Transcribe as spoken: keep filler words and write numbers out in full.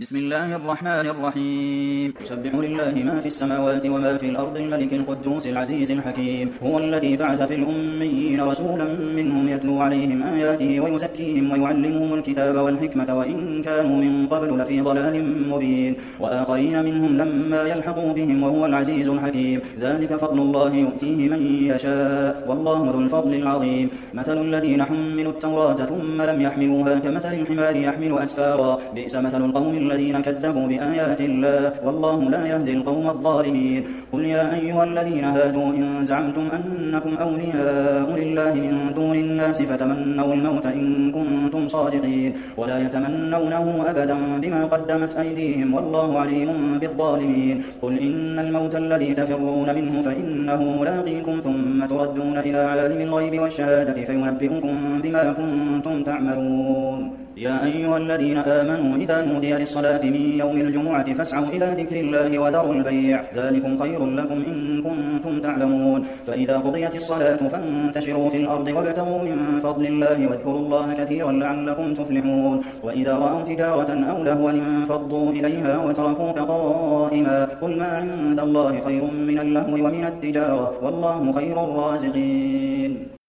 بسم الله الرحمن الرحيم يسبح لله ما في السماوات وما في الأرض الملك القدوس العزيز الحكيم هو الذي بعث في الأميين رسولا منهم يتلو عليهم آياته ويزكيهم ويعلمهم الكتاب والحكمة وإن كانوا من قبل لفي ضلال مبين وآخرين منهم لما يلحقوا بهم وهو العزيز الحكيم ذلك فضل الله يؤتيه من يشاء والله ذو الفضل العظيم مثل الذين حملوا التوراة ثم لم يحملوها كمثل الحمار يحمل أسفارا بئس مثل القوم الذين كذبوا بآيات الله والله لا يهدي القوم الظالمين قل يا أيها الذين هادوا إن زعمتم أنكم أولياء لله من دون الناس فتمنوا الموت إن كنتم صادقين ولا يتمنونه أبدا بما قدمت أيديهم والله عليم بالظالمين قل إن الموت الذي تفرون منه فإنه ملاقيكم ثم تردون إلى عالم الغيب والشهادة فينبئكم بما كنتم تعملون يا أيها الذين آمنوا إذا نودي للصلاة من يوم الجمعة فاسعوا إلى ذكر الله وذروا البيع ذلكم خير لكم إن كنتم تعلمون فإذا قضيت الصلاة فانتشروا في الأرض وابتغوا من فضل الله واذكروا الله كثيرا لعلكم تفلحون وإذا رأوا تجارة أو لهوا انفضوا إليها وتركوك قائما قل ما عند الله خير من اللهو ومن التجارة والله خير الرازقين.